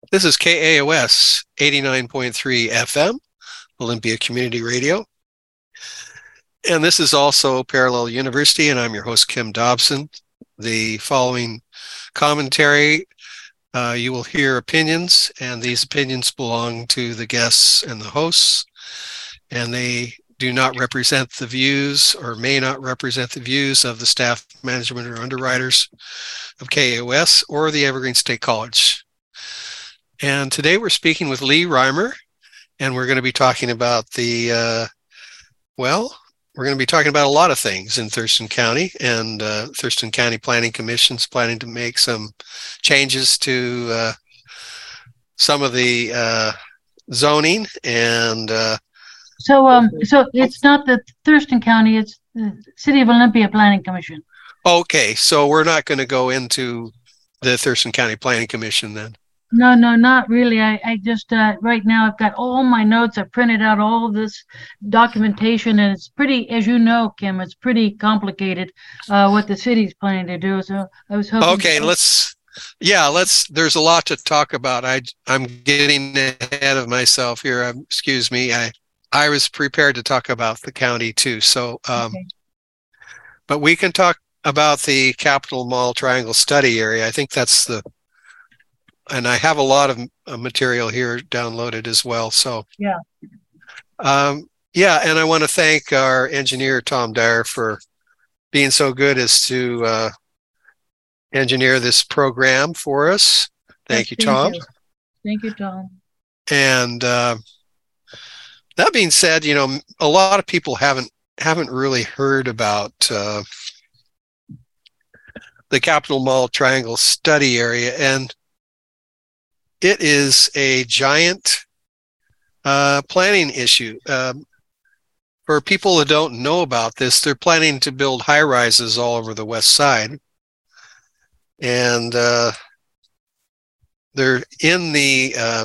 This is KAOS 89.3 FM, Olympia Community Radio. And this is also Parallel University, and I'm your host, Kim Dobson. The following commentary, you will hear opinions, and these opinions belong to the guests and the hosts, and they do not represent the views or may not represent the views of the staff, management, or underwriters of KAOS or the Evergreen State College. And today we're speaking with Lee Reimer, and we're going to be talking about we're going to be talking about a lot of things in Thurston County, and Thurston County Planning Commission's planning to make some changes to some of the zoning. And so it's not the Thurston County, it's the City of Olympia Planning Commission. Okay, so we're not going to go into the Thurston County Planning Commission then. No, not really. I just, right now I've got all my notes. I printed out all of this documentation, and it's pretty, as you know, Kim, it's pretty complicated what the city's planning to do. So I was hoping. Okay, let's, there's a lot to talk about. I'm getting ahead of myself here. Excuse me. I was prepared to talk about the county too. So, Okay. But we can talk about the Capitol Mall Triangle Study Area. I think that's and I have a lot of material here downloaded as well. So yeah. And I want to thank our engineer, Tom Dyer, for being so good as to engineer this program for us. Thank you, Tom. Thank you, Tom. And that being said, you know, a lot of people haven't really heard about the Capitol Mall Triangle Study Area, and it is a giant planning issue. For people who don't know about this, they're planning to build high rises all over the west side. And they're in the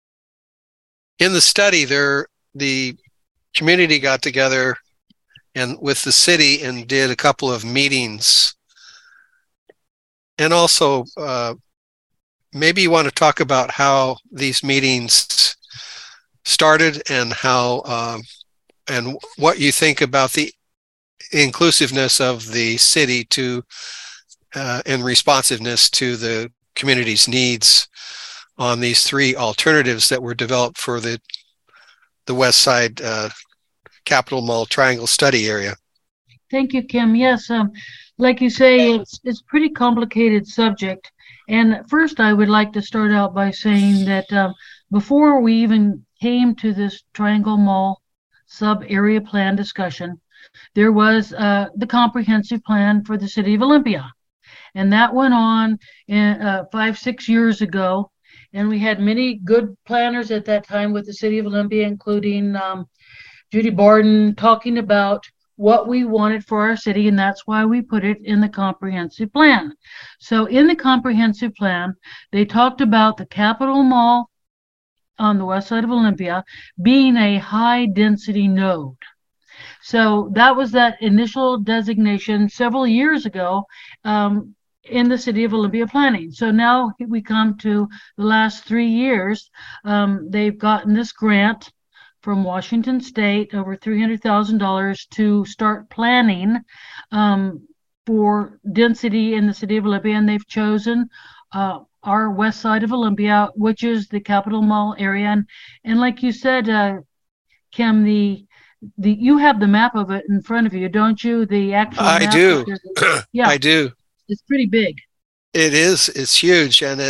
study, the community got together and with the city and did a couple of meetings. And also, maybe you want to talk about how these meetings started and how and what you think about the inclusiveness of the city to and responsiveness to the community's needs on these three alternatives that were developed for the west side Capitol Mall Triangle Study Area. Thank you, Kim. Yes, like you say, it's pretty complicated subject. And first, I would like to start out by saying that before we even came to this Triangle Mall sub-area plan discussion, there was the comprehensive plan for the City of Olympia. And that went on 5-6 years ago. And we had many good planners at that time with the City of Olympia, including Judy Barden, talking about what we wanted for our city, and that's why we put it in the comprehensive plan. So in the comprehensive plan, they talked about the Capitol Mall on the west side of Olympia being a high density node. So that was that initial designation several years ago in the City of Olympia planning. So now we come to the last 3 years. They've gotten this grant from Washington State, over $300,000 to start planning for density in the City of Olympia, and they've chosen our west side of Olympia, which is the Capitol Mall area. And like you said, Kim, you have the map of it in front of you, don't you? The actual map. I do. Yeah, I do. It's pretty big. It is. It's huge, and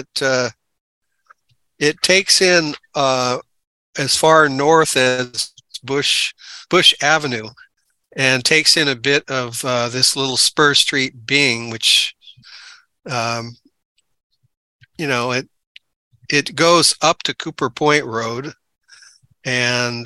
it takes in as far north as Bush Avenue, and takes in a bit of this little Spur Street Bing, which, you know, it goes up to Cooper Point Road, and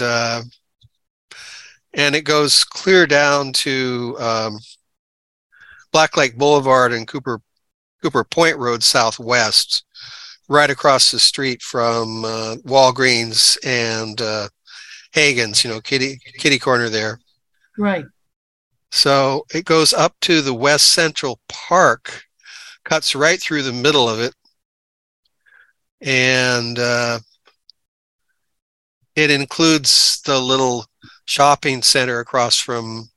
it goes clear down to Black Lake Boulevard and Cooper Point Road southwest, right across the street from Walgreens and Hagen's, you know, kitty corner there. Right. So it goes up to the West Central Park, cuts right through the middle of it, and it includes the little shopping center across from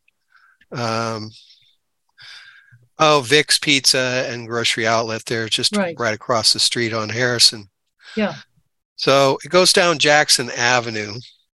Vic's Pizza and Grocery Outlet there, just right across the street on Harrison. Yeah. So it goes down Jackson Avenue,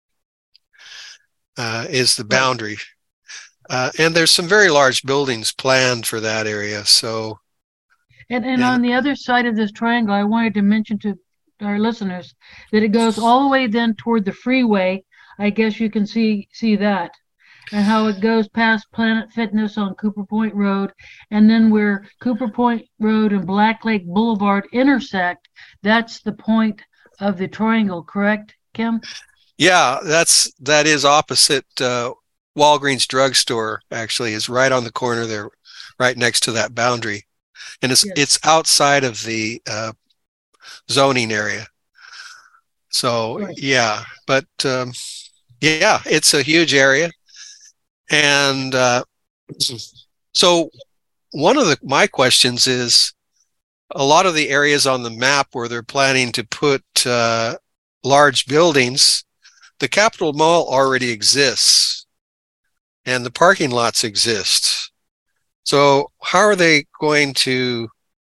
is the boundary. And there's some very large buildings planned for that area. So, and on the other side of this triangle, I wanted to mention to our listeners that it goes all the way then toward the freeway. I guess you can see that, and how it goes past Planet Fitness on Cooper Point Road, and then where Cooper Point Road and Black Lake Boulevard intersect, that's the point of the triangle, correct, Kim? Yeah, that is opposite Walgreens drugstore, actually, is right on the corner there, right next to that boundary. And it's outside of the zoning area. So, right. Yeah, but yeah, it's a huge area. And so one of my questions is, a lot of the areas on the map where they're planning to put large buildings, the Capitol Mall already exists and the parking lots exist. So how are they planning to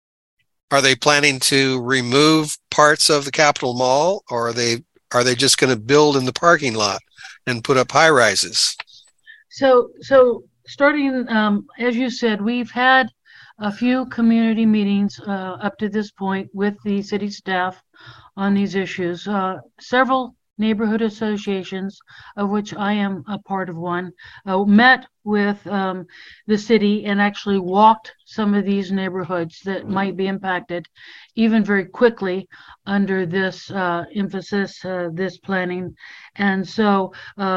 remove parts of the Capitol Mall, or are they just going to build in the parking lot and put up high rises? So starting, as you said, we've had a few community meetings up to this point with the city staff on these issues. Several neighborhood associations, of which I am a part of one, met with the city and actually walked some of these neighborhoods that might be impacted even very quickly under this emphasis, this planning. And so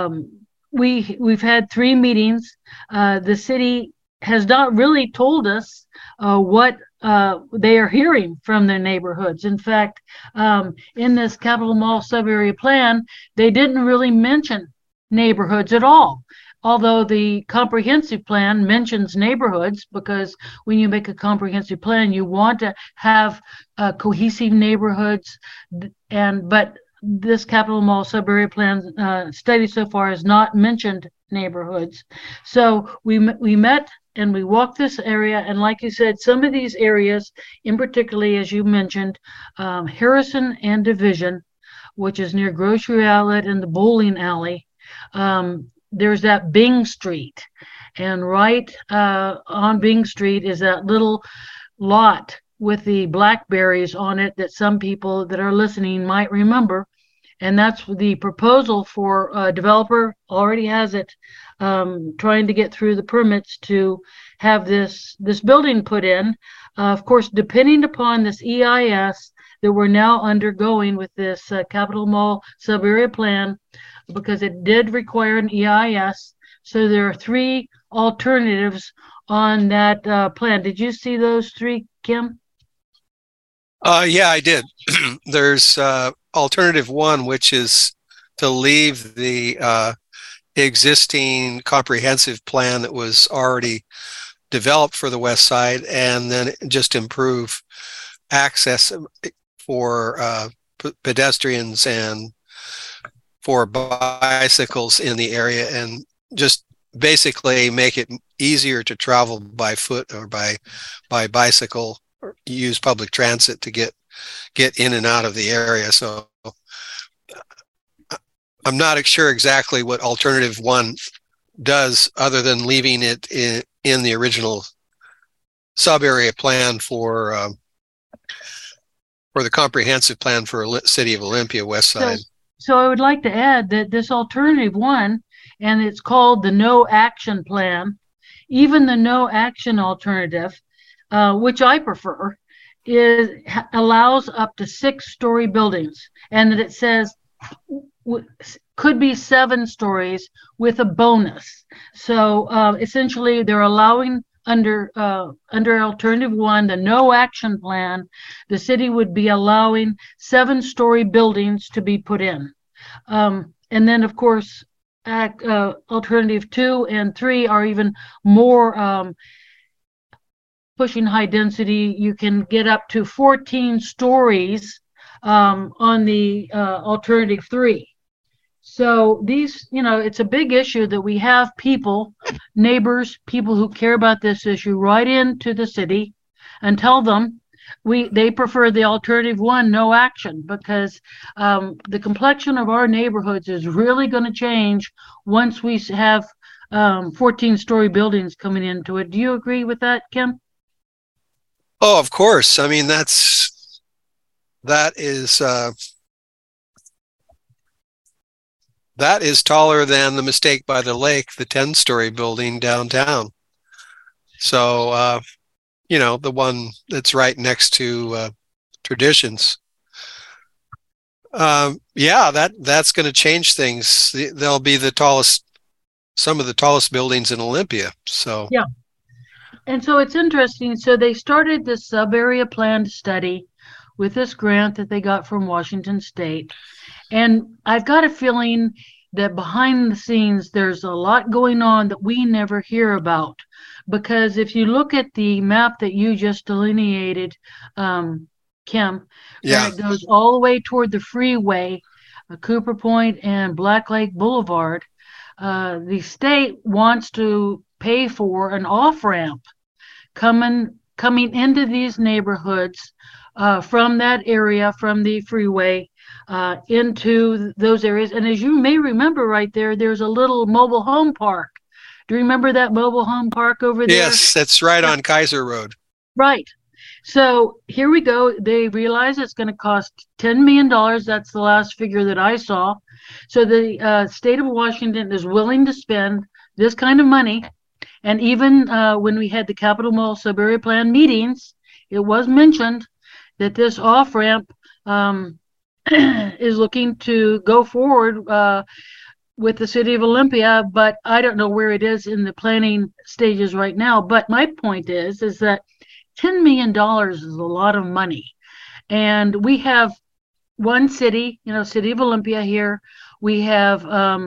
we've had 3 meetings. The city has not really told us what they are hearing from their neighborhoods. In fact, in this Capitol Mall sub-area plan, they didn't really mention neighborhoods at all. Although the comprehensive plan mentions neighborhoods, because when you make a comprehensive plan, you want to have cohesive neighborhoods. But this Capitol Mall sub-area plan study so far has not mentioned neighborhoods. So we met and we walked this area, and like you said, some of these areas, in particularly, as you mentioned, Harrison and Division, which is near Grocery Outlet and the bowling alley, there's that Bing Street, and right on Bing Street is that little lot with the blackberries on it that some people that are listening might remember. And that's the proposal for a developer, already has it, trying to get through the permits to have this building put in. Of course, depending upon this EIS that we're now undergoing with this Capitol Mall sub-area plan, because it did require an EIS. So there are 3 alternatives on that plan. Did you see those 3, Kim? Yeah, I did. There's alternative 1, which is to leave the existing comprehensive plan that was already developed for the west side, and then just improve access for pedestrians and for bicycles in the area, and just basically make it easier to travel by foot or by bicycle, or use public transit to get in and out of the area. So I'm not sure exactly what alternative 1 does, other than leaving it in the original sub-area plan for the comprehensive plan for City of Olympia West Side. So I would like to add that this alternative 1, and it's called the no action plan, even the no action alternative, which I prefer, allows up to 6-story buildings, and that it says could be 7 stories with a bonus. So essentially, they're allowing under alternative 1, the no action plan, the city would be allowing 7-story buildings to be put in. And then, of course, alternative 2 and 3 are even more pushing high density. You can get up to 14 stories on the alternative three. So these, it's a big issue that we have people, neighbors, people who care about this issue write into the city and tell them they prefer the alternative one, no action, because the complexion of our neighborhoods is really going to change once we have 14-story buildings coming into it. Do you agree with that, Kim? Oh, of course. I mean, that is taller than the Mistake by the Lake, the 10-story building downtown. So, the one that's right next to Traditions. Yeah, that's going to change things. They'll be some of the tallest buildings in Olympia. So yeah. And so it's interesting. So they started this sub-area plan study with this grant that they got from Washington State. And I've got a feeling that behind the scenes, there's a lot going on that we never hear about. Because if you look at the map that you just delineated, Kim, yeah, it goes all the way toward the freeway, Cooper Point and Black Lake Boulevard. The state wants to pay for an off-ramp coming into these neighborhoods from that area, from the freeway, into those areas. And as you may remember right there's a little mobile home park. Do you remember that mobile home park over there? Yes, that's right on Kaiser Road. Right. So here we go. They realize it's going to cost $10 million. That's the last figure that I saw. So the state of Washington is willing to spend this kind of money. And even when we had the Capitol Mall sub-area plan meetings, it was mentioned that this off-ramp is looking to go forward with the city of Olympia, but I don't know where it is in the planning stages right now. But my point is that $10 million is a lot of money. And we have one city, city of Olympia here. We have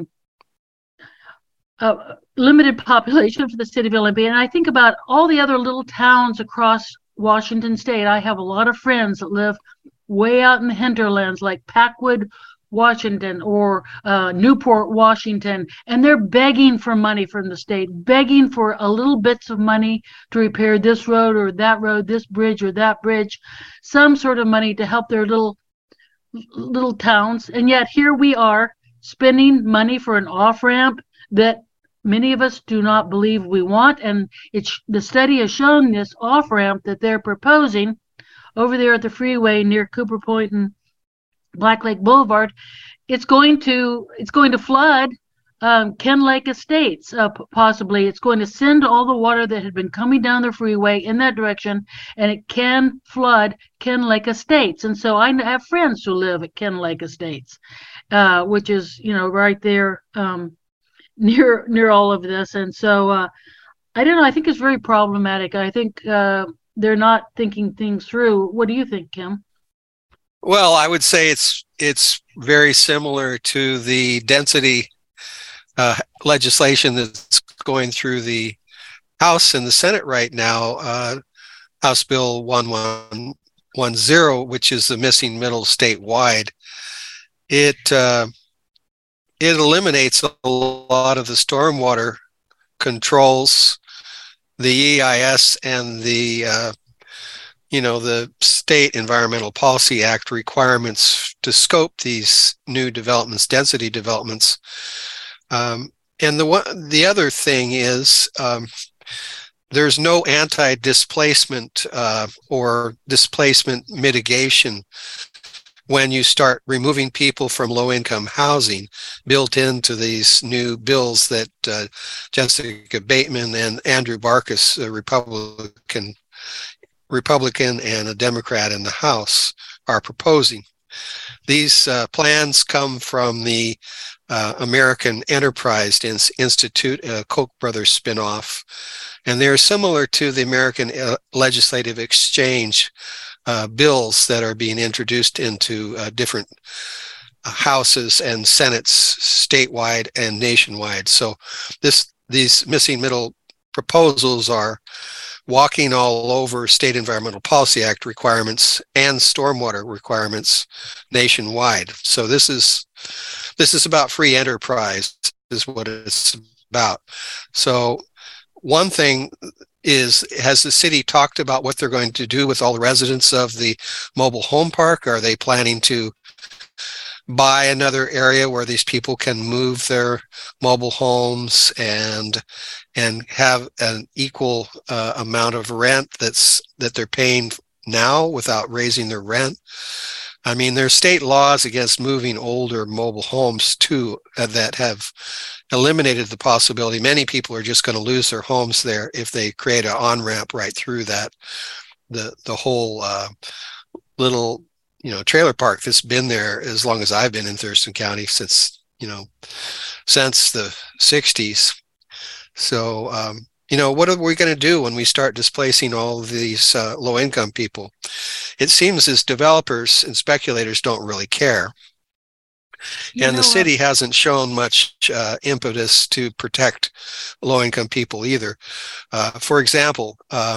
a limited population for the city of Olympia. And I think about all the other little towns across Washington State. I have a lot of friends that live way out in the hinterlands, like Packwood, Washington, or Newport, Washington, and they're begging for money from the state, begging for a little bits of money to repair this road or that road, this bridge or that bridge, some sort of money to help their little towns. And yet here we are spending money for an off-ramp that many of us do not believe we want. And the study has shown this off-ramp that they're proposing over there at the freeway near Cooper Point and Black Lake Boulevard, it's going to flood Ken Lake Estates, possibly. It's going to send all the water that had been coming down the freeway in that direction, and it can flood Ken Lake Estates. And so I have friends who live at Ken Lake Estates, which is, right there near all of this. And so I don't know. I think it's very problematic. I think they're not thinking things through. What do you think, Kim? Well, I would say it's very similar to the density legislation that's going through the House and the Senate right now, House Bill 1110, which is the missing middle statewide. It eliminates a lot of the stormwater controls, the EIS, and the State Environmental Policy Act requirements to scope these new developments, density developments. And the other thing is there's no anti-displacement or displacement mitigation when you start removing people from low-income housing built into these new bills that Jessica Bateman and Andrew Barkis, a Republican and a Democrat in the House, are proposing. These plans come from the American Enterprise Institute, a Koch brothers spinoff, and they're similar to the American Legislative Exchange bills that are being introduced into different houses and senates statewide and nationwide. So these missing middle proposals are walking all over State Environmental Policy Act requirements and stormwater requirements nationwide. So this is about free enterprise, is what it's about. So one thing is, has the city talked about what they're going to do with all the residents of the mobile home park? Are they planning to buy another area where these people can move their mobile homes and have an equal amount of rent that they're paying now without raising their rent? I mean, there's state laws against moving older mobile homes too that have eliminated the possibility. Many people are just going to lose their homes there if they create an on-ramp right through that, the whole little, trailer park that's been there as long as I've been in Thurston County, since the 60s. So, what are we going to do when we start displacing all of these low-income people? It seems as developers and speculators don't really care. And the city hasn't shown much impetus to protect low-income people either. For example,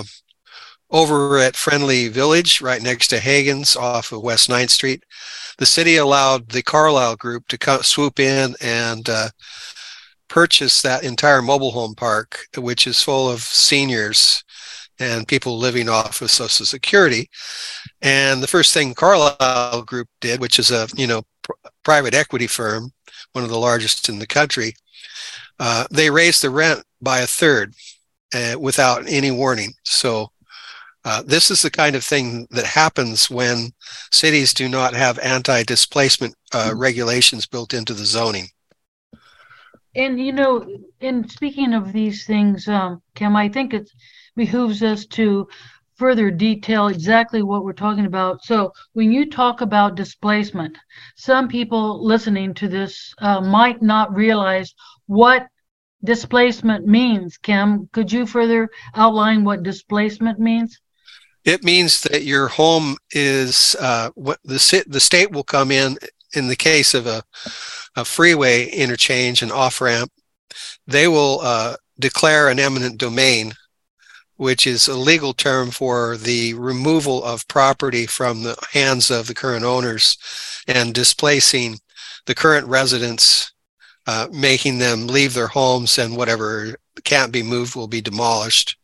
over at Friendly Village, right next to Hagen's off of West 9th Street, the city allowed the Carlisle Group to swoop in and purchase that entire mobile home park, which is full of seniors and people living off of Social Security. And the first thing Carlisle Group did, which is a private equity firm, one of the largest in the country, they raised the rent by a third without any warning. So this is the kind of thing that happens when cities do not have anti-displacement regulations built into the zoning. And, in speaking of these things, Kim, I think it behooves us to further detail exactly what we're talking about. So when you talk about displacement, some people listening to this might not realize what displacement means. Kim, could you further outline what displacement means? It means that your home is what the state will come in the case of a freeway interchange, an off-ramp. They will declare an eminent domain, which is a legal term for the removal of property from the hands of the current owners and displacing the current residents, making them leave their homes, and whatever can't be moved will be demolished.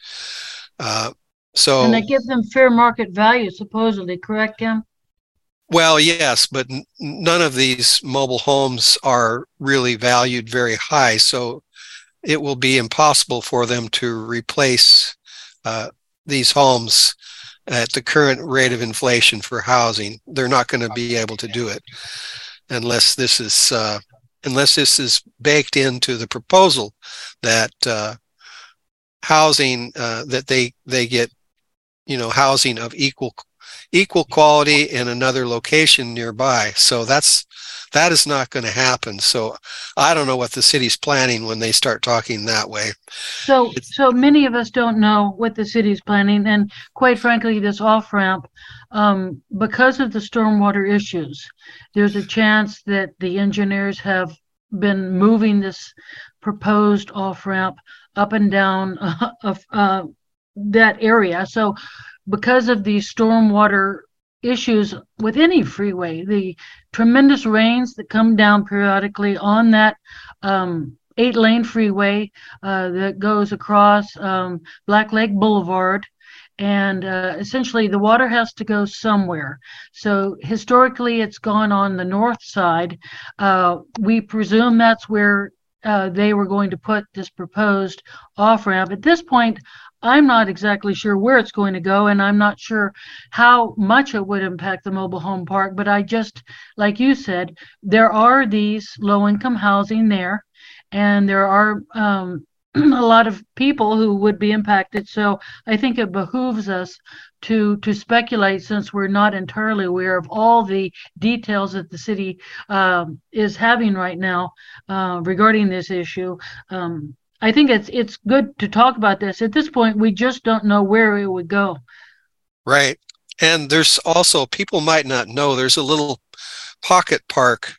And they give them fair market value, supposedly, correct, Kim? Well, yes, but none of these mobile homes are really valued very high, so it will be impossible for them to replace these homes at the current rate of inflation for housing. They're not going to be able to do it unless this is baked into the proposal that housing that they get, housing of equal quality in another location nearby. So that is not going to happen. So I don't know what the city's planning when they start talking that way. So many of us don't know what the city's planning, and quite frankly, this off-ramp, because of the stormwater issues, there's a chance that the engineers have been moving this proposed off-ramp up and down of that area. So because of the stormwater issues with any freeway, the tremendous rains that come down periodically on that 8-lane freeway that goes across Black Lake Boulevard, and essentially the water has to go somewhere. So historically it's gone on the north side. We presume that's where they were going to put this proposed off-ramp. At this point, I'm not exactly sure where it's going to go, and I'm not sure how much it would impact the mobile home park, but I just, like you said, there are these low-income housing there, and there are a lot of people who would be impacted. So I think it behooves us to speculate, since we're not entirely aware of all the details that the city is having right now regarding this issue. I think it's good to talk about this. At this point, we just don't know where it would go. Right. And there's also, people might not know, there's a little pocket park.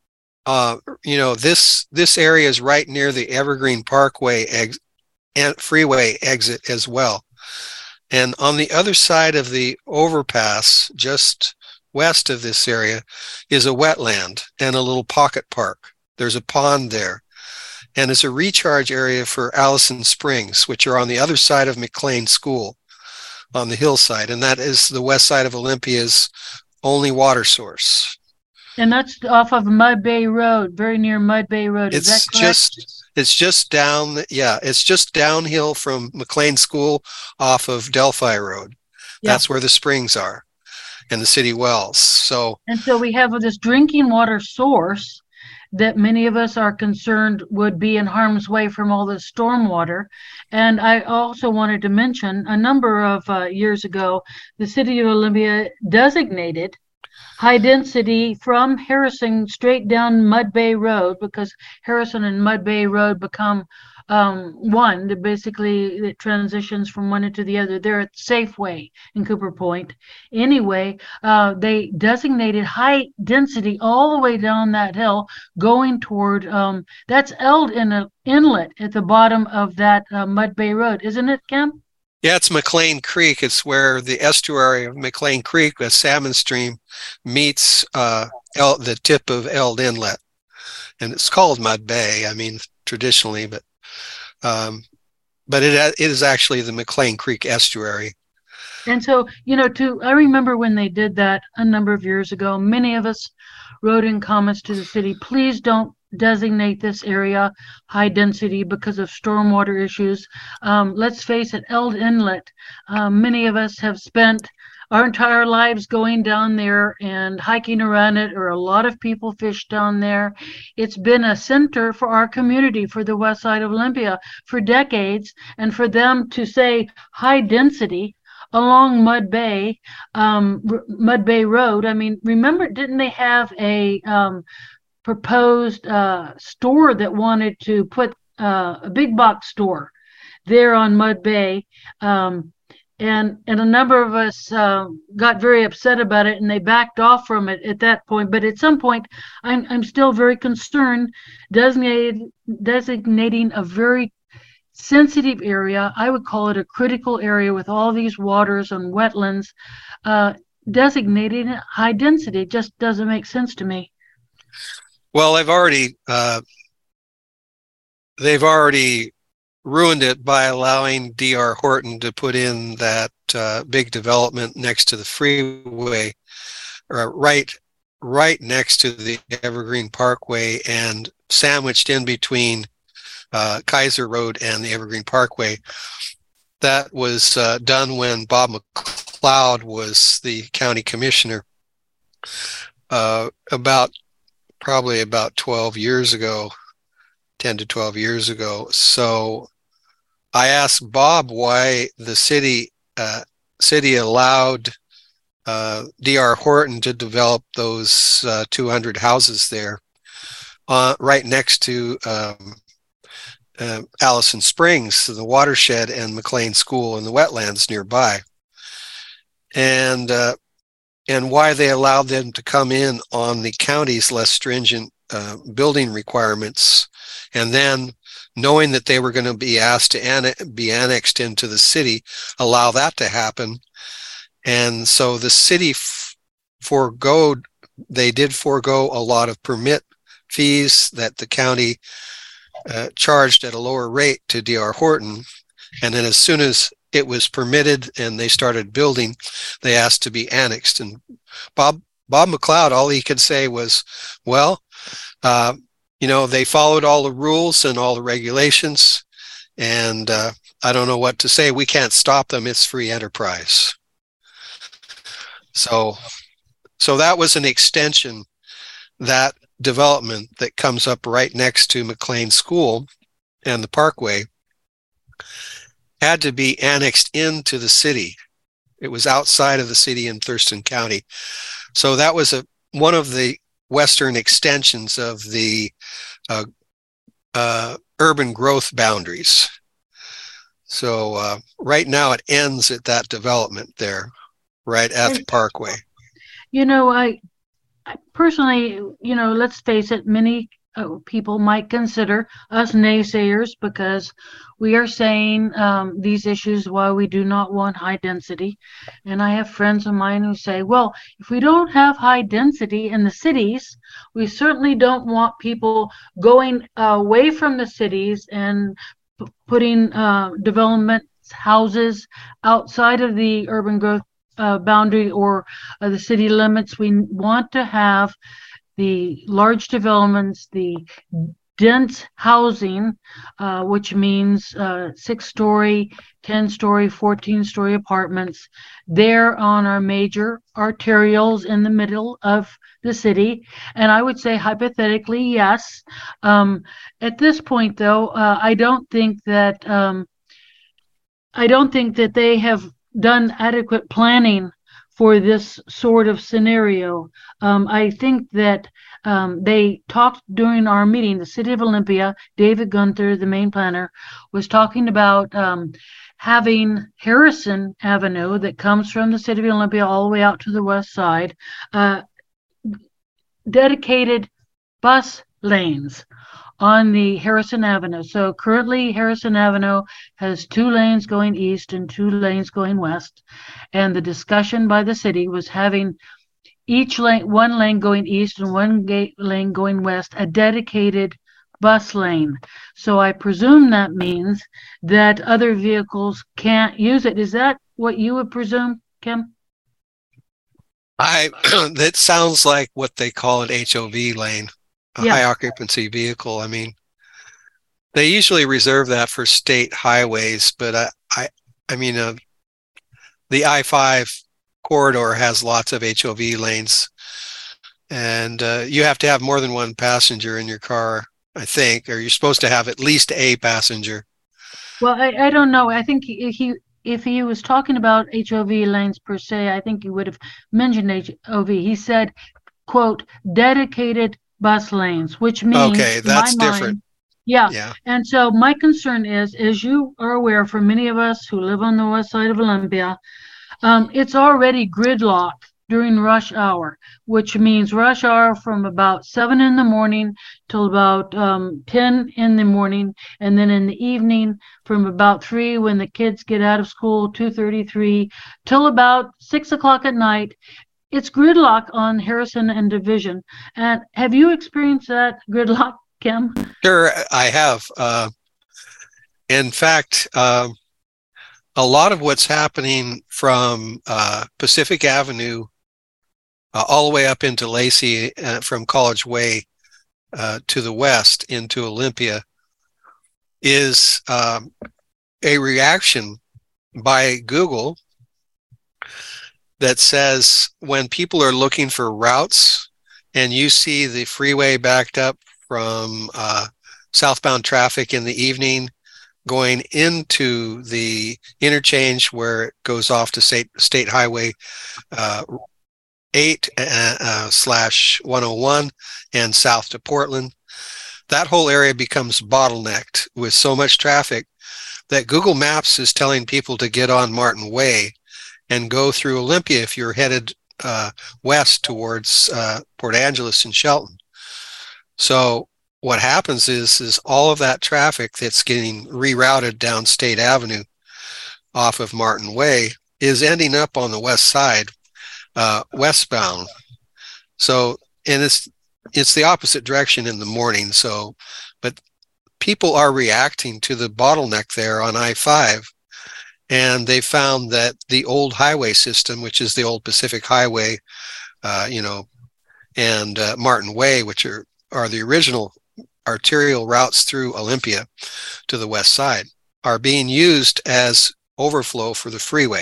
This area is right near the Evergreen Parkway and freeway exit as well. And on the other side of the overpass, just west of this area, is a wetland and a little pocket park. There's a pond there. And it's a recharge area for Allison Springs, which are on the other side of McLean School on the hillside. And that is the west side of Olympia's only water source. And that's off of Mud Bay Road, very near Mud Bay Road. Is that correct? It's just down, it's just downhill from McLean School off of Delphi Road. Yeah. That's where the springs are and the city wells. And so we have this drinking water source that many of us are concerned would be in harm's way from all the stormwater. And I also wanted to mention a number of years ago, the city of Olympia designated high density from Harrison straight down Mud Bay Road, because Harrison and Mud Bay Road become one. Basically, it transitions from one into the other. They're at Safeway in Cooper Point. Anyway, they designated high density all the way down that hill, going toward, that's Eld Inlet at the bottom of that Mud Bay Road, isn't it, Kim? Yeah, it's McLean Creek. It's where the estuary of McLean Creek, the salmon stream, meets the tip of Eld Inlet. And it's called Mud Bay, I mean, traditionally, but it is actually the McLean Creek estuary. And so, I remember when they did that a number of years ago, many of us wrote in comments to the city, please don't designate this area high density because of stormwater issues. Let's face it, Eld Inlet, many of us have spent our entire lives going down there and hiking around it, or a lot of people fish down there. It's been a center for our community, for the west side of Olympia, for decades. And for them to say high density along Mud Bay Road, I mean, remember, didn't they have a proposed store that wanted to put a big box store there on Mud Bay? And a number of us got very upset about it, and they backed off from it at that point. But at some point, I'm still very concerned designating a very sensitive area. I would call it a critical area with all these waters and wetlands. Designating it high density just doesn't make sense to me. Well, they've already ruined it by allowing D.R. Horton to put in that big development next to the freeway, or right next to the Evergreen Parkway, and sandwiched in between Kaiser Road and the Evergreen Parkway. That was done when Bob McLeod was the county commissioner, probably about 12 years ago, 10 to 12 years ago. So I asked Bob why the city allowed D.R. Horton to develop those 200 houses there right next to Allison Springs, the watershed, and McLean School and the wetlands nearby, and why they allowed them to come in on the county's less stringent building requirements, and then, knowing that they were going to be asked to be annexed into the city, allow that to happen. And so the city did forego a lot of permit fees that the county charged at a lower rate to D.R. Horton. And then as soon as it was permitted and they started building, they asked to be annexed. And Bob McLeod, all he could say was, well, they followed all the rules and all the regulations, and I don't know what to say. We can't stop them. It's free enterprise. So that was an extension, that development that comes up right next to McLean School and the Parkway had to be annexed into the city. It was outside of the city in Thurston County. So that was one of the western extensions of the urban growth boundaries. So right now it ends at that development there, right at the Parkway. I personally, let's face it, many people might consider us naysayers because we are saying these issues why we do not want high density. And I have friends of mine who say, well, if we don't have high density in the cities, we certainly don't want people going away from the cities and putting development houses outside of the urban growth boundary or the city limits. We want to have the large developments, the dense housing, which means 6-story, 10-story, 14-story apartments there on our major arterials in the middle of the city. And I would say hypothetically, yes. At this point, though, I don't think that they have done adequate planning for this sort of scenario. I think that they talked during our meeting, the City of Olympia, David Gunther, the main planner, was talking about having Harrison Avenue that comes from the City of Olympia all the way out to the west side, dedicated bus lanes on the Harrison Avenue. So currently Harrison Avenue has 2 lanes going east and 2 lanes going west. And the discussion by the city was having each lane, 1 lane going east and 1 lane going west, a dedicated bus lane. So I presume that means that other vehicles can't use it. Is that what you would presume, Kim? That sounds like what they call an HOV lane. High occupancy vehicle. I mean, they usually reserve that for state highways, but I mean, the I-5 corridor has lots of HOV lanes, and you have to have more than 1 passenger in your car, I think, or you're supposed to have at least a passenger. Well, I don't know. I think if he was talking about HOV lanes per se, I think he would have mentioned HOV. He said, quote, dedicated bus lanes, which means, okay, that's different. Yeah. And so my concern is, as you are aware, for many of us who live on the west side of Olympia, it's already gridlock during rush hour, which means rush hour from about 7 in the morning till about 10 in the morning, and then in the evening from about 3 when the kids get out of school, 2:33, till about 6 o'clock at night. It's gridlock on Harrison and Division. And have you experienced that gridlock, Kim? Sure, I have. In fact, a lot of what's happening from Pacific Avenue all the way up into Lacey, from College Way to the west into Olympia, is a reaction by Google that says when people are looking for routes and you see the freeway backed up from southbound traffic in the evening going into the interchange where it goes off to State Highway 8/101 and south to Portland, that whole area becomes bottlenecked with so much traffic that Google Maps is telling people to get on Martin Way and go through Olympia if you're headed west towards Port Angeles and Shelton. So what happens is all of that traffic that's getting rerouted down State Avenue off of Martin Way is ending up on the west side, westbound. So, and it's the opposite direction in the morning. So, but people are reacting to the bottleneck there on I-5. And they found that the old highway system, which is the old Pacific Highway, and Martin Way, which are the original arterial routes through Olympia to the west side, are being used as overflow for the freeway.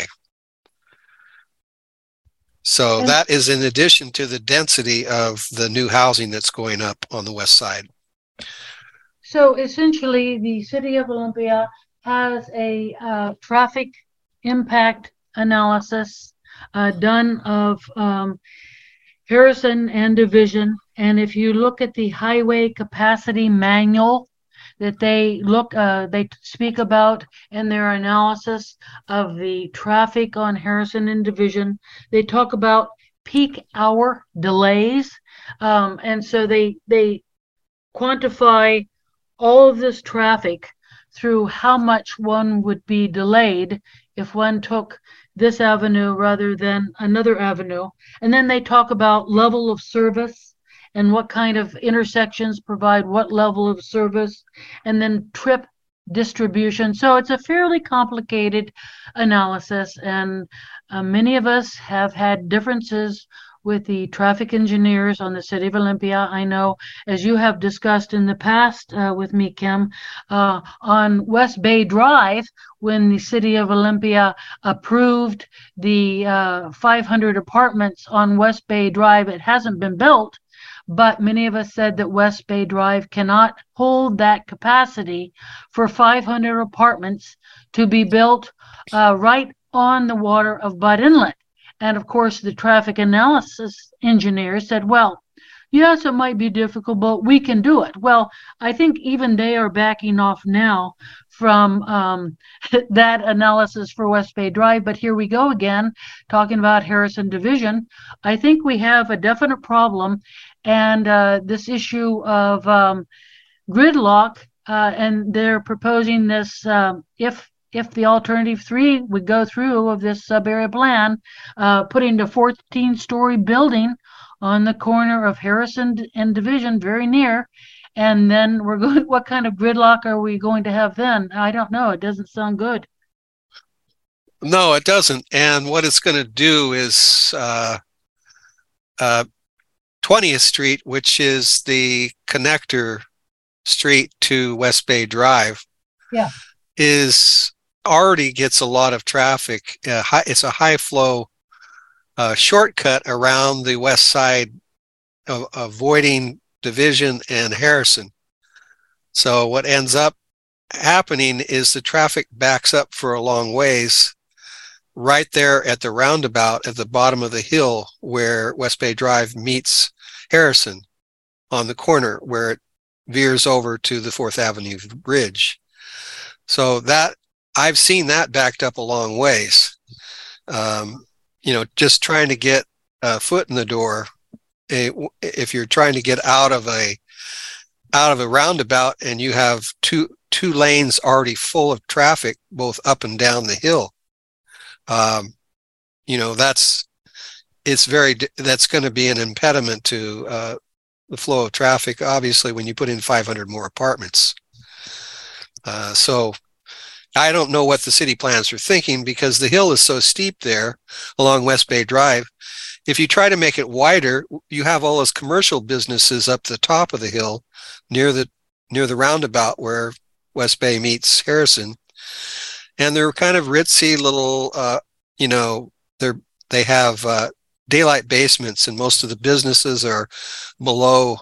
So that is in addition to the density of the new housing that's going up on the west side. So essentially, the City of Olympia has a traffic impact analysis done of Harrison and Division. And if you look at the highway capacity manual that they speak about in their analysis of the traffic on Harrison and Division, they talk about peak hour delays. And so they quantify all of this traffic through how much one would be delayed if one took this avenue rather than another avenue. And then they talk about level of service and what kind of intersections provide what level of service, and then trip distribution. So it's a fairly complicated analysis, and many of us have had differences with the traffic engineers on the City of Olympia. I know, as you have discussed in the past with me, Kim, on West Bay Drive, when the City of Olympia approved the 500 apartments on West Bay Drive, it hasn't been built, but many of us said that West Bay Drive cannot hold that capacity for 500 apartments to be built right on the water of Butt Inlet. And of course, the traffic analysis engineer said, well, yes, it might be difficult, but we can do it. Well, I think even they are backing off now from that analysis for West Bay Drive. But here we go again, talking about Harrison Division. I think we have a definite problem. And this issue of gridlock, and they're proposing this, if the alternative 3 would go through of this sub-area plan, putting the 14-story building on the corner of Harrison and Division, very near, and then we're going, what kind of gridlock are we going to have then? I don't know. It doesn't sound good. No, it doesn't. And what it's going to do is 20th Street, which is the connector street to West Bay Drive, is already gets a lot of traffic. It's a high flow shortcut around the west side, avoiding Division and Harrison. So what ends up happening is the traffic backs up for a long ways right there at the roundabout at the bottom of the hill where West Bay Drive meets Harrison, on the corner where it veers over to the 4th Avenue Bridge. So that I've seen that backed up a long ways. Just trying to get a foot in the door. If you're trying to get out of a roundabout and you have two lanes already full of traffic, both up and down the hill, that's going to be an impediment to the flow of traffic, obviously, when you put in 500 more apartments. So I don't know what the city plans are thinking, because the hill is so steep there along West Bay Drive. If you try to make it wider, you have all those commercial businesses up the top of the hill near the roundabout where West Bay meets Harrison. And they're kind of ritzy little, they have daylight basements, and most of the businesses are below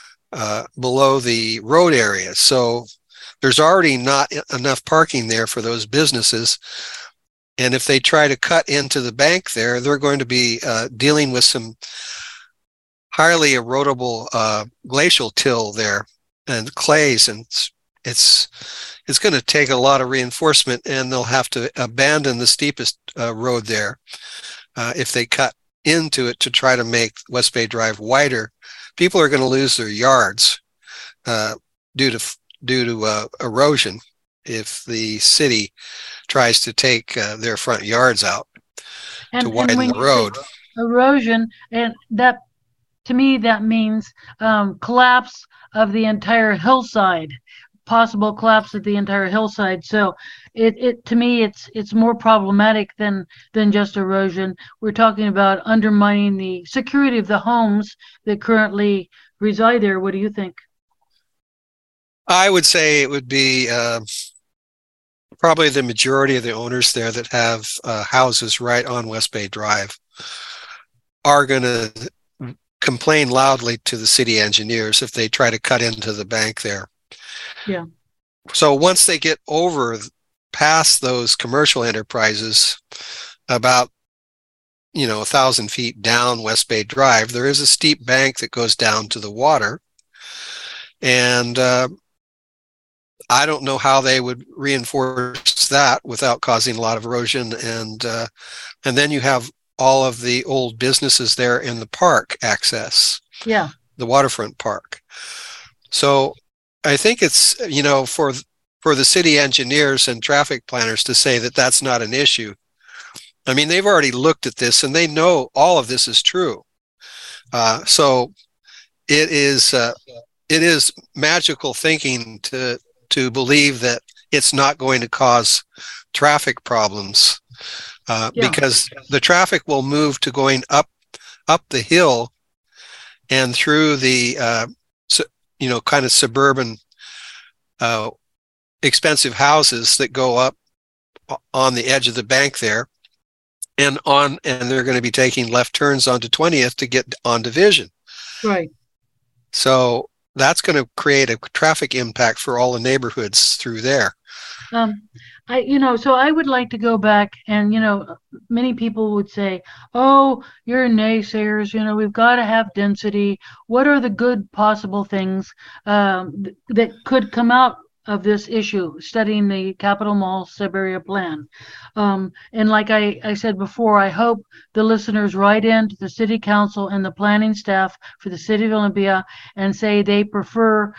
the road area. So there's already not enough parking there for those businesses. And if they try to cut into the bank there, they're going to be dealing with some highly erodible glacial till there and clays, and it's going to take a lot of reinforcement, and they'll have to abandon the steepest road there if they cut into it to try to make West Bay Drive wider. People are going to lose their yards due to erosion if the city tries to take their front yards out to widen the road. Erosion, and that, to me, that means collapse of the entire hillside, possible collapse of the entire hillside. So it to me, it's more problematic than just erosion. We're talking about undermining the security of the homes that currently reside there. What do you think? I would say it would be probably the majority of the owners there that have houses right on West Bay Drive are going to complain loudly to the city engineers if they try to cut into the bank there. Yeah. So once they get over past those commercial enterprises, about 1,000 feet down West Bay Drive, there is a steep bank that goes down to the water, and I don't know how they would reinforce that without causing a lot of erosion, and then you have all of the old businesses there in the park access, the waterfront park. So I think it's, for the city engineers and traffic planners to say that that's not an issue. I mean, they've already looked at this and they know all of this is true. So it is magical thinking to believe that it's not going to cause traffic problems, because the traffic will move to going up the hill and through the kind of suburban expensive houses that go up on the edge of the bank there, and they're going to be taking left turns onto 20th to get on Division. Right. So that's going to create a traffic impact for all the neighborhoods through there. So I would like to go back and, many people would say, oh, you're naysayers, we've got to have density. What are the good possible things that could come out of this issue, studying the Capitol Mall sub-area plan? And like I said before, I hope the listeners write in to the city council and the planning staff for the city of Olympia and say they prefer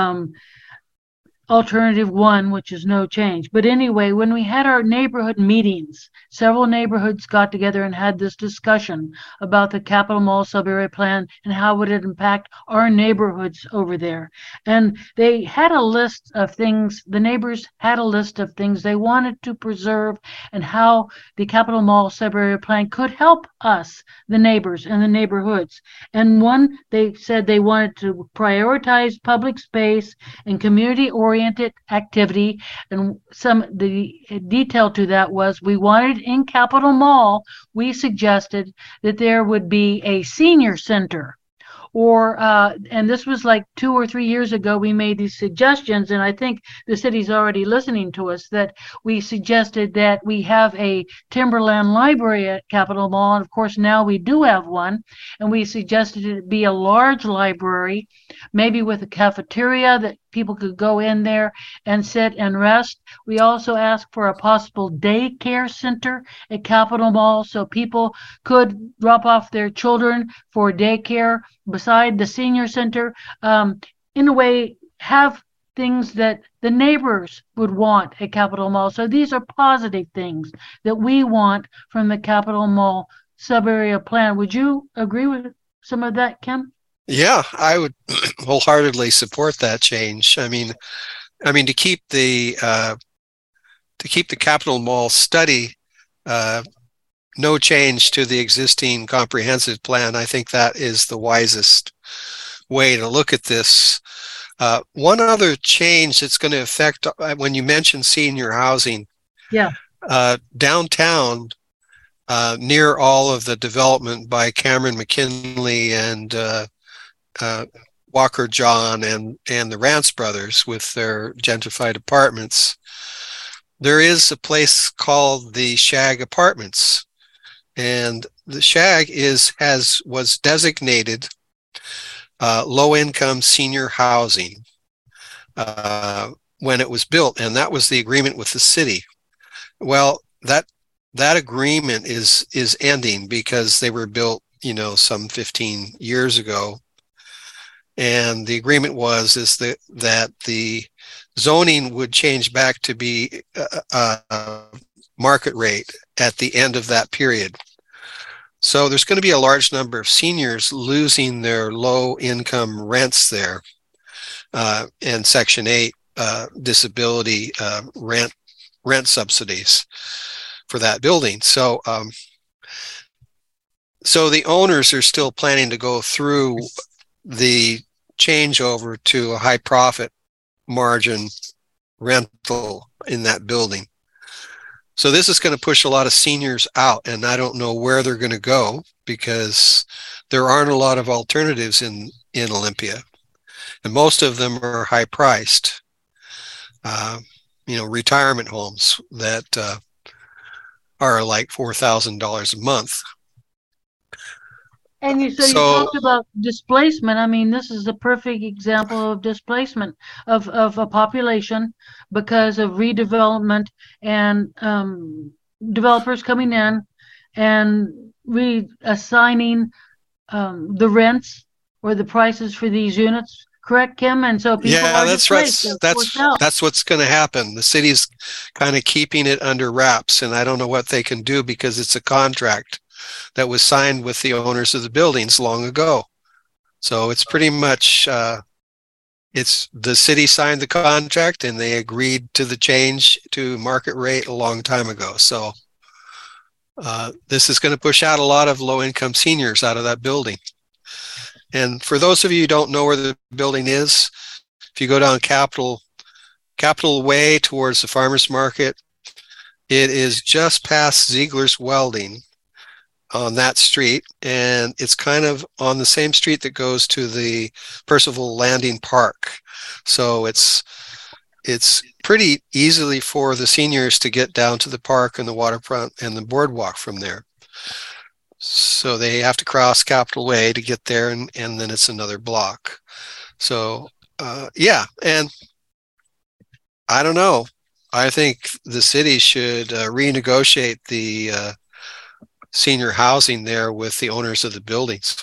alternative one, which is no change. But anyway, when we had our neighborhood meetings, several neighborhoods got together and had this discussion about the Capitol Mall sub-area plan and how would it impact our neighborhoods over there. And they had a list of things, the neighbors had a list of things they wanted to preserve and how the Capitol Mall sub-area plan could help us, the neighbors and the neighborhoods. And one, they said they wanted to prioritize public space and community-oriented activity, and the detail to that was we wanted in Capitol Mall, we suggested that there would be a senior center, or and this was like 2 or 3 years ago we made these suggestions, and I think the city's already listening to us, that we suggested that we have a Timberland library at Capitol Mall, and of course now we do have one, and we suggested it be a large library, maybe with a cafeteria that people could go in there and sit and rest. We also asked for a possible daycare center at Capitol Mall so people could drop off their children for daycare beside the senior center. In a way, have things that the neighbors would want at Capitol Mall. So these are positive things that we want from the Capitol Mall sub-area plan. Would you agree with some of that, Kim? Yeah, I would wholeheartedly support that change. I mean, to keep the Capitol Mall study no change to the existing comprehensive plan, I think that is the wisest way to look at this. One other change that's going to affect, when you mention senior housing, downtown, near all of the development by Cameron McKinley and Walker John and the Rance brothers with their gentrified apartments, there is a place called the Shag Apartments, and the Shag was designated low-income senior housing when it was built, and that was the agreement with the city. Well, that agreement is ending because they were built, some 15 years ago. And the agreement is that the zoning would change back to be market rate at the end of that period. So there's going to be a large number of seniors losing their low income rents there, and Section 8 disability rent subsidies for that building. So the owners are still planning to go through the changeover to a high profit margin rental in that building. So this is going to push a lot of seniors out, and I don't know where they're going to go because there aren't a lot of alternatives in Olympia, and most of them are high priced. Retirement homes that are like $4,000 a month. And you talked about displacement. I mean, this is a perfect example of displacement of a population because of redevelopment and developers coming in and reassigning the rents or the prices for these units, correct, Kim? And so people Yeah, are that's right. displaced. They're forced out. That's what's going to happen. The city's kind of keeping it under wraps, and I don't know what they can do because it's a contract that was signed with the owners of the buildings long ago. So it's pretty much it's the city signed the contract and they agreed to the change to market rate a long time ago. So this is going to push out a lot of low-income seniors out of that building. And for those of you who don't know where the building is, if you go down Capitol Way towards the farmers market, it is just past Ziegler's Welding on that street, and it's kind of on the same street that goes to the Percival Landing Park. So it's pretty easily for the seniors to get down to the park and the waterfront and the boardwalk from there. So they have to cross Capitol Way to get there, and then it's another block. So yeah, and I don't know. I think the city should renegotiate the senior housing there with the owners of the buildings.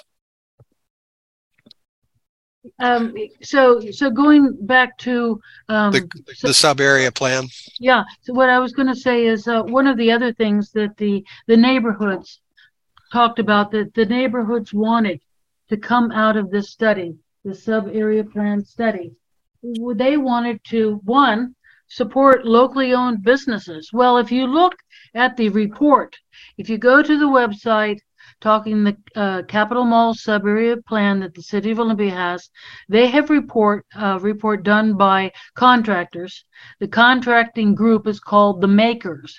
So going back to the sub area plan. Yeah. So what I was going to say is one of the other things that the neighborhoods talked about, that the neighborhoods wanted to come out of this study, the sub area plan study. They wanted to, one, support locally owned businesses. Well, if you look at the report, if you go to the website talking the Capitol Mall sub-area plan that the City of Olympia has, they have report done by contractors. The contracting group is called the Makers,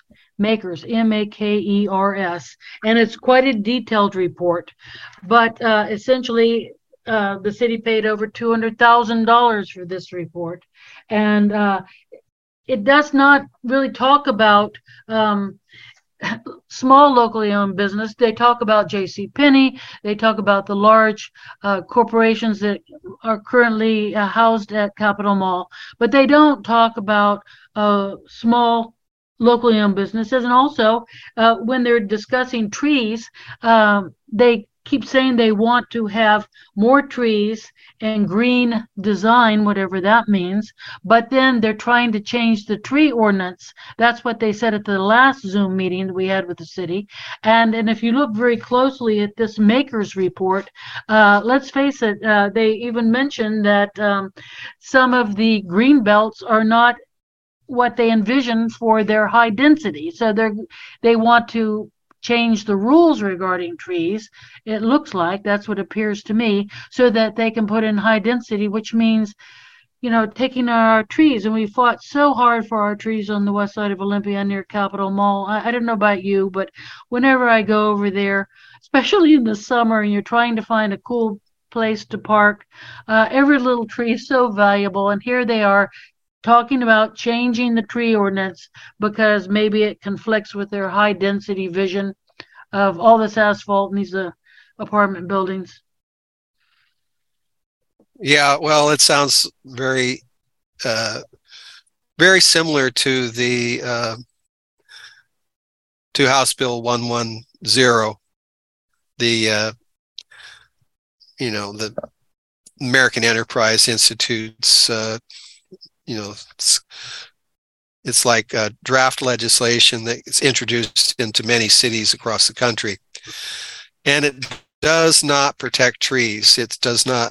Makers, and it's quite a detailed report. But essentially, the city paid over $200,000 for this report, and it does not really talk about small locally owned business. They talk about JCPenney. They talk about the large corporations that are currently housed at Capitol Mall, but they don't talk about small locally owned businesses. And also, when they're discussing trees, they keep saying they want to have more trees and green design, whatever that means, but then they're trying to change the tree ordinance. That's what they said at the last Zoom meeting that we had with the city. And if you look very closely at this Makers report, let's face it, they even mentioned that some of the green belts are not what they envision for their high density. So they want to change the rules regarding trees. It looks like that's what appears to me, so that they can put in high density, which means, you know, taking our trees. And we fought so hard for our trees on the west side of Olympia near Capitol Mall. I don't know about you, but whenever I go over there, especially in the summer, and you're trying to find a cool place to park, every little tree is so valuable. And here they are talking about changing the tree ordinance because maybe it conflicts with their high density vision of all this asphalt in these apartment buildings. Yeah, well, it sounds very very similar to the to House Bill 110, the you know, the American Enterprise Institute's you know, it's like draft legislation that's introduced into many cities across the country, and it does not protect trees. It does not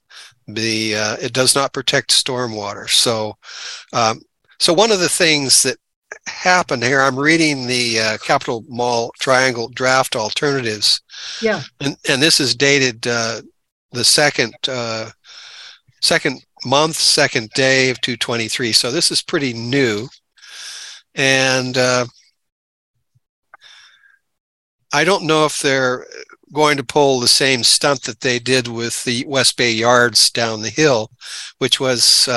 protect stormwater. So, so one of the things that happened here, I'm reading the Capitol Mall Triangle draft alternatives. Yeah, and this is dated the second month, second day of 2/23. So this is pretty new. And I don't know if they're going to pull the same stunt that they did with the West Bay Yards down the hill, which was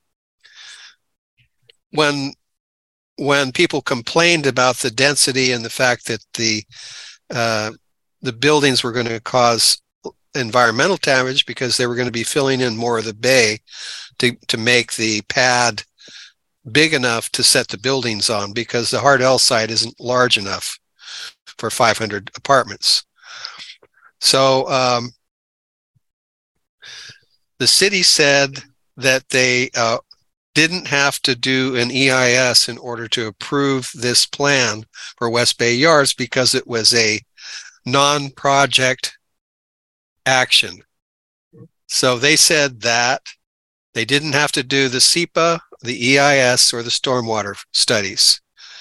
when people complained about the density and the fact that the buildings were going to cause environmental damage because they were going to be filling in more of the bay to make the pad big enough to set the buildings on, because the Hardell site isn't large enough for 500 apartments. So The city said that they didn't have to do an EIS in order to approve this plan for West Bay Yards because it was a non-project action. So they said that they didn't have to do the SEPA, the EIS, or the stormwater studies.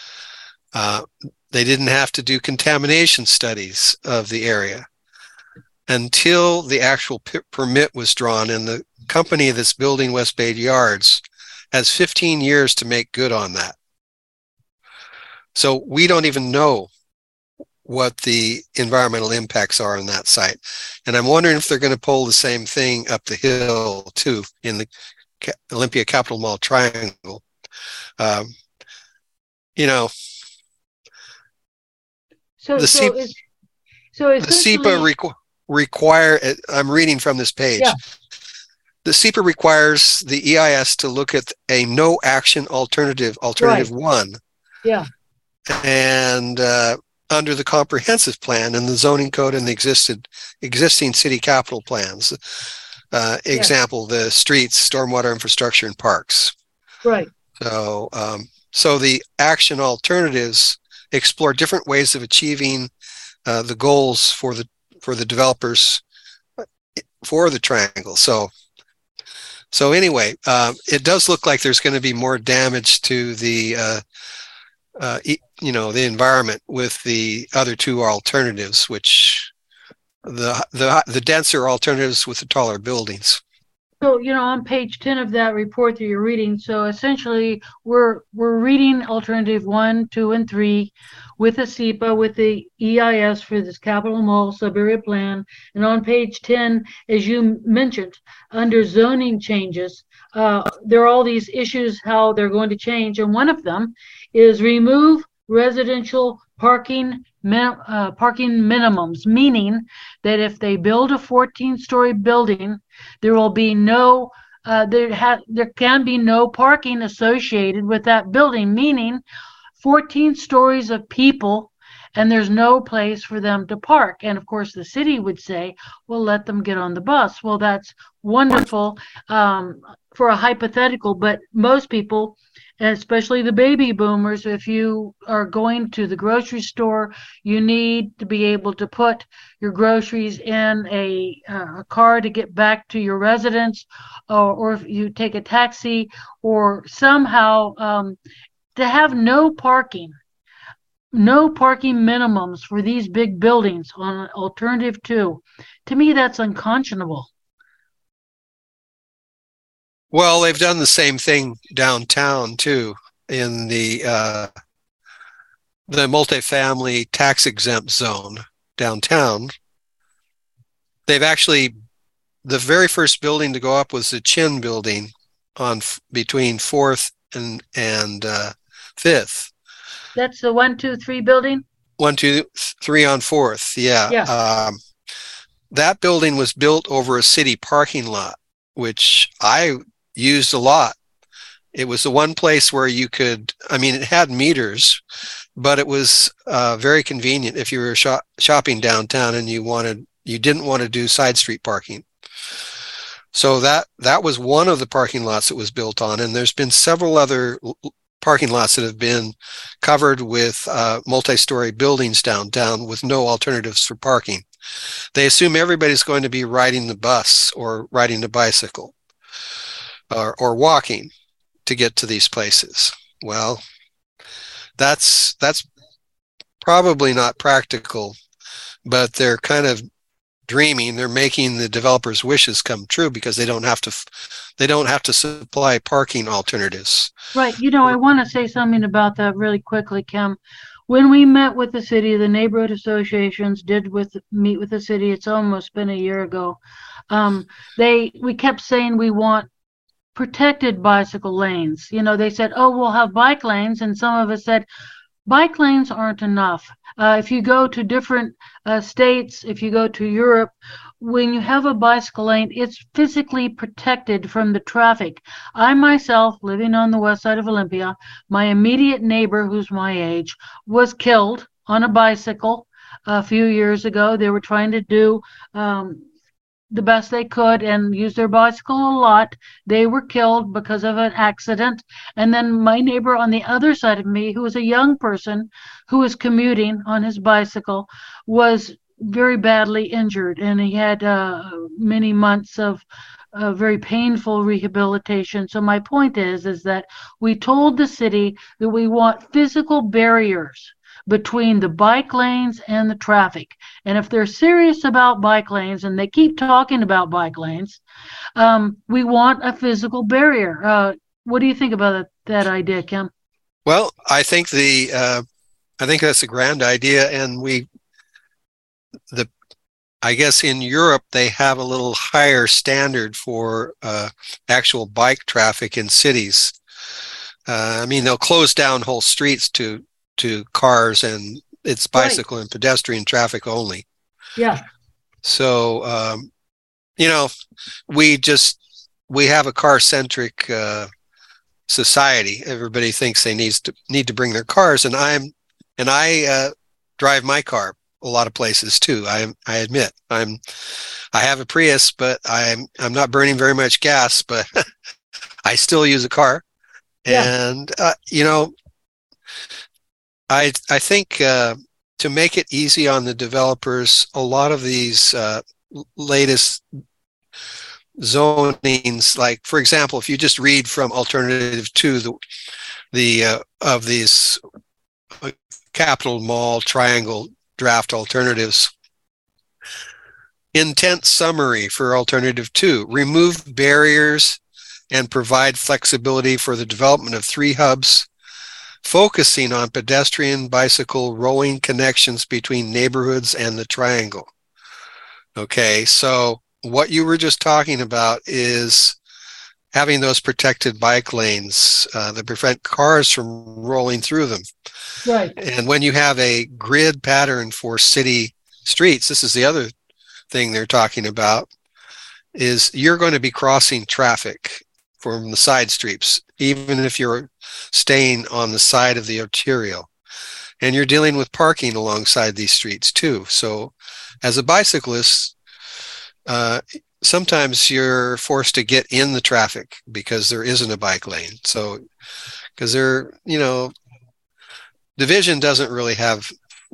They didn't have to do contamination studies of the area until the actual permit was drawn, and the company that's building West Bay Yards has 15 years to make good on that. So we don't even know what the environmental impacts are on that site. And I'm wondering if they're going to pull the same thing up the hill too in the Olympia Capitol Mall Triangle. You know, the SEPA require, I'm reading from this page. Yeah. The SEPA requires the EIS to look at a no action alternative right. 1. Yeah. And under the comprehensive plan and the zoning code and the existing city capital plans, example, the streets, stormwater infrastructure, and parks. Right. So, so the action alternatives explore different ways of achieving the goals for the developers for the triangle. So anyway, it does look like there's going to be more damage to the the environment with the other two alternatives, which the denser alternatives with the taller buildings. So, on page 10 of that report that you're reading, so essentially we're reading alternative 1, 2, and 3 with the SEPA, with the EIS for this Capitol Mall sub-area plan. And on page 10, as you mentioned, under zoning changes, there are all these issues, how they're going to change. And one of them is remove residential parking minimums, meaning that if they build a 14-story building, there will be no, there can be no parking associated with that building, meaning 14 stories of people, and there's no place for them to park. And of course, the city would say, well, let them get on the bus. Well, that's wonderful for a hypothetical, but most people, especially the baby boomers, if you are going to the grocery store, you need to be able to put your groceries in a car to get back to your residence, or if you take a taxi, or somehow to have no parking minimums for these big buildings on alternative 2. To me, that's unconscionable. Well, they've done the same thing downtown too, in the multifamily tax exempt zone downtown. They've actually, the very first building to go up was the Chin building on between 4th and 5th. That's the 1, 2, 3 building? 1, 2, 3 on 4th, yeah. That building was built over a city parking lot, which I used a lot. It was the one place where you could, it had meters, but it was very convenient if you were shopping downtown and you didn't want to do side street parking. So that was one of the parking lots that was built on, and there's been several other parking lots that have been covered with multi-story buildings downtown with no alternatives for parking. They assume everybody's going to be riding the bus or riding the bicycle or walking to get to these places. Well, that's probably not practical, but they're kind of dreaming. They're making the developers' wishes come true because they don't have to supply parking alternatives. Right. I want to say something about that really quickly, Kim. When we met with the city, the neighborhood associations meet with the city. It's almost been a year ago. We kept saying we want protected bicycle lanes. They said, oh, we'll have bike lanes, and some of us said, bike lanes aren't enough. If you go to different states, if you go to Europe, when you have a bicycle lane, it's physically protected from the traffic. I myself, living on the west side of Olympia, my immediate neighbor, who's my age, was killed on a bicycle a few years ago. They were trying to do the best they could and used their bicycle a lot. They were killed because of an accident. And then my neighbor on the other side of me, who was a young person who was commuting on his bicycle, was very badly injured, and he had many months of very painful rehabilitation. So my point is that we told the city that we want physical barriers between the bike lanes and the traffic. And if they're serious about bike lanes, and they keep talking about bike lanes, we want a physical barrier. What do you think about that idea, Kim? Well, I think that's a grand idea, and I guess in Europe they have a little higher standard for actual bike traffic in cities. I mean, they'll close down whole streets to cars, and it's bicycle and pedestrian traffic only. Yeah. So, you know, we have a car-centric society. Everybody thinks they need to bring their cars, and I drive my car a lot of places too. I admit I have a Prius, but I'm not burning very much gas, but I still use a car. Yeah. And you know, I think to make it easy on the developers, a lot of these latest zonings, like for example, if you just read from Alternative 2, the of these Capital Mall Triangle draft alternatives. Intent summary for Alternative 2: remove barriers and provide flexibility for the development of 3 hubs, focusing on pedestrian, bicycle, rowing connections between neighborhoods and the triangle. Okay, so what you were just talking about is having those protected bike lanes that prevent cars from rolling through them. Right. And when you have a grid pattern for city streets, this is the other thing they're talking about, is you're going to be crossing traffic from the side streets, even if you're staying on the side of the arterial. And you're dealing with parking alongside these streets too. So as a bicyclist, sometimes you're forced to get in the traffic because there isn't a bike lane. So, because Division doesn't really have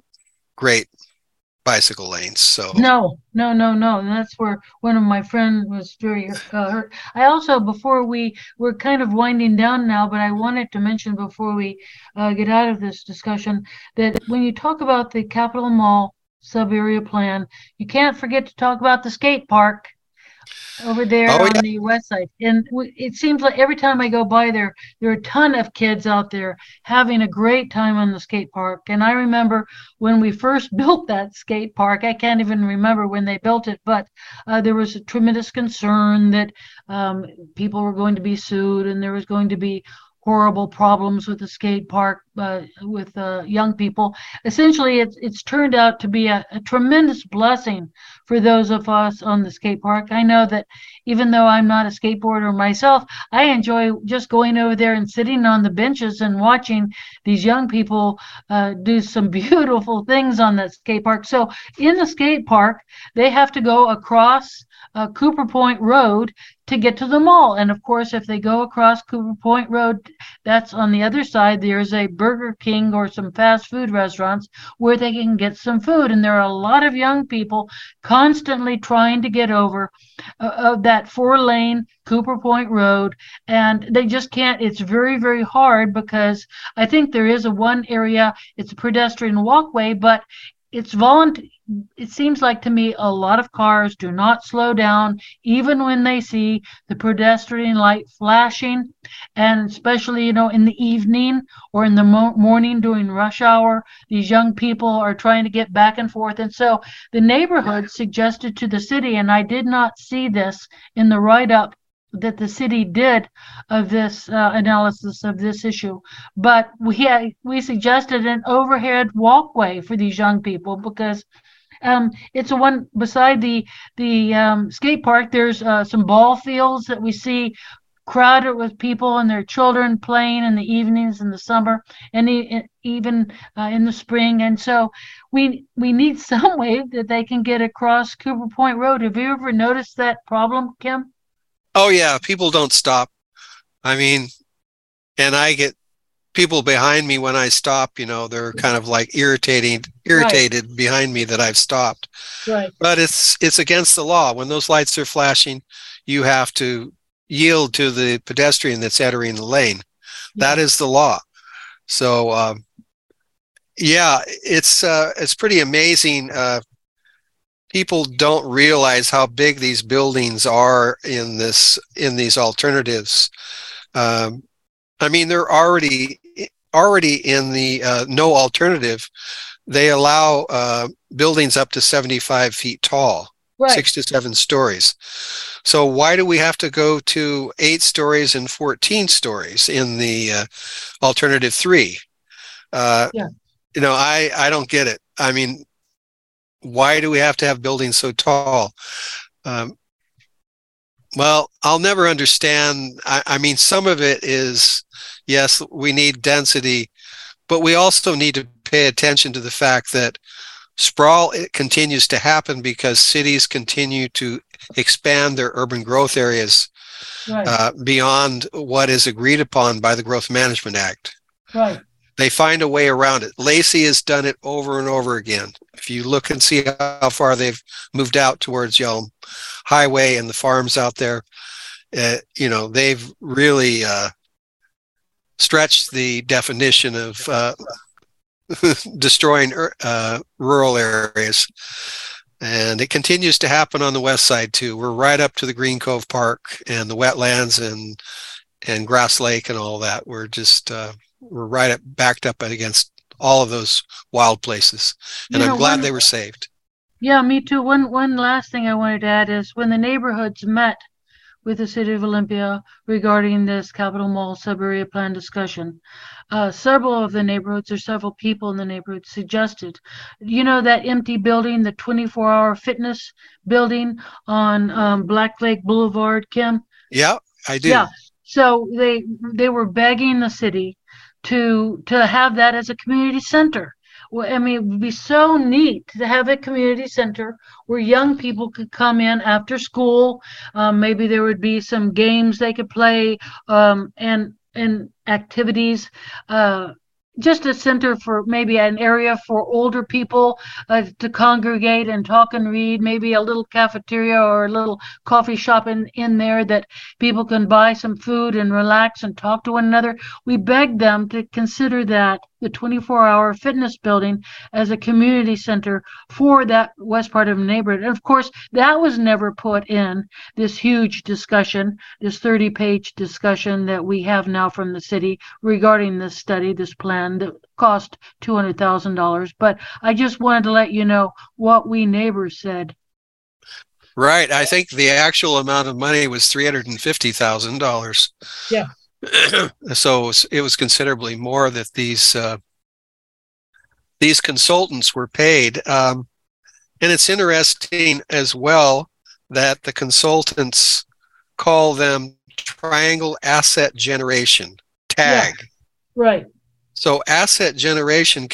great bicycle lanes. So No. That's where one of my friends was very hurt. I also, before we're kind of winding down now, but I wanted to mention before we get out of this discussion that when you talk about the Capitol Mall sub-area plan, you can't forget to talk about the skate park over there on the west side. And it seems like every time I go by there are a ton of kids out there having a great time on the skate park. And I remember when we first built that skate park, I can't even remember when they built it, but there was a tremendous concern that people were going to be sued, and there was going to be horrible problems with the skate park with young people. Essentially, it's turned out to be a tremendous blessing for those of us on the skate park. I know that even though I'm not a skateboarder myself, I enjoy just going over there and sitting on the benches and watching these young people do some beautiful things on that skate park. So in the skate park, they have to go across Cooper Point Road to get to the mall. And of course, if they go across Cooper Point Road, that's on the other side, there's a Burger King or some fast food restaurants where they can get some food. And there are a lot of young people constantly trying to get over that 4-lane Cooper Point Road, and they just can't. It's very, very hard because I think there is one area, it's a pedestrian walkway, but it's voluntary. It seems like to me a lot of cars do not slow down even when they see the pedestrian light flashing, and especially in the evening or in the morning during rush hour, these young people are trying to get back and forth. And so the neighborhood suggested to the city, and I did not see this in the write-up that the city did of this analysis of this issue, but we suggested an overhead walkway for these young people because it's a one beside the skate park. There's some ball fields that we see crowded with people and their children playing in the evenings in the summer and even in the spring. And so we need some way that they can get across Cooper Point Road. Have you ever noticed that problem, Kim? Oh yeah, people don't stop. I mean, and I get people behind me when I stop, they're kind of like irritated behind me that I've stopped. Right. But it's against the law. When those lights are flashing, you have to yield to the pedestrian that's entering the lane. Yeah. That is the law. So yeah, it's pretty amazing. People don't realize how big these buildings are in these alternatives. I mean, they're already in the no alternative. They allow buildings up to 75 feet tall, right. 6 to 7 stories. So why do we have to go to 8 stories and 14 stories in the alternative 3? Yeah. I don't get it. I mean, why do we have to have buildings so tall? Well, I'll never understand. I mean, some of it is, yes, we need density, but we also need to pay attention to the fact that sprawl, it continues to happen because cities continue to expand their urban growth areas right. Beyond what is agreed upon by the Growth Management Act. Right. They find a way around it. Lacey has done it over and over again. If you look and see how far they've moved out towards Yelm Highway and the farms out there, they've really stretched the definition of destroying rural areas. And it continues to happen on the west side too. We're right up to the Green Cove Park and the wetlands and Grass Lake and all that. We're just we're backed up against all of those wild places, and I'm glad they were saved. Yeah, me too. One last thing I wanted to add is when the neighborhoods met with the City of Olympia regarding this Capitol Mall sub-area plan discussion, several of the neighborhoods or several people in the neighborhood suggested, that empty building, the 24-hour fitness building on Black Lake Boulevard, Kim? Yeah, I do. Yeah. So they were begging the city to have that as a community center. Well, I mean, it would be so neat to have a community center where young people could come in after school. Maybe there would be some games they could play and activities. Just a center for maybe an area for older people to congregate and talk and read, maybe a little cafeteria or a little coffee shop in there that people can buy some food and relax and talk to one another. We begged them to consider that, the 24-hour fitness building, as a community center for that west part of the neighborhood. And of course, that was never put in this huge discussion, this 30-page discussion that we have now from the city regarding this study, this plan that cost $200,000. But I just wanted to let you know what we neighbors said. Right. I think the actual amount of money was $350,000. Yeah. So it was considerably more that these consultants were paid. And it's interesting as well that the consultants call them Triangle Asset Generation, TAG. Yeah. Right. So asset generation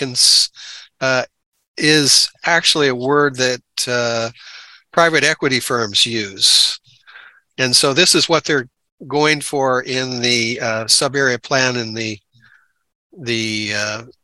is actually a word that private equity firms use. And so this is what they're going for in the sub-area plan and the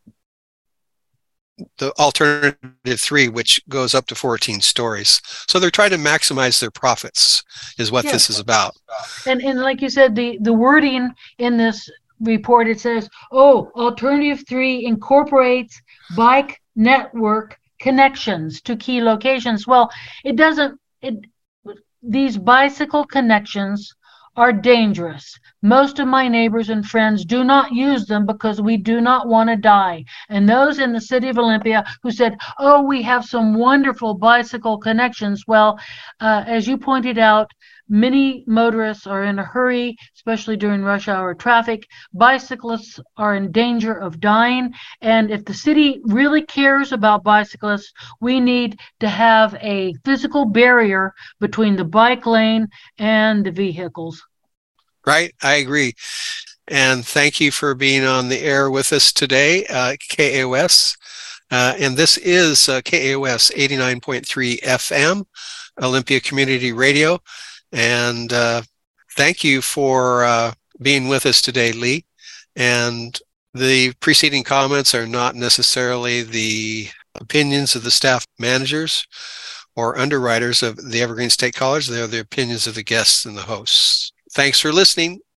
alternative 3, which goes up to 14 stories. So they're trying to maximize their profits is what this is about. And like you said, the wording in this report, it says, alternative 3 incorporates bike network connections to key locations. Well, it doesn't. These bicycle connections are dangerous. Most of my neighbors and friends do not use them because we do not want to die. And those in the City of Olympia who said, we have some wonderful bicycle connections. Well, as you pointed out, many motorists are in a hurry, especially during rush hour traffic. Bicyclists are in danger of dying. And if the city really cares about bicyclists, we need to have a physical barrier between the bike lane and the vehicles. Right, I agree. And thank you for being on the air with us today, KAOS. And this is KAOS 89.3 FM, Olympia Community Radio. And thank you for being with us today, Lee. And the preceding comments are not necessarily the opinions of the staff managers or underwriters of the Evergreen State College. They're the opinions of the guests and the hosts. Thanks for listening.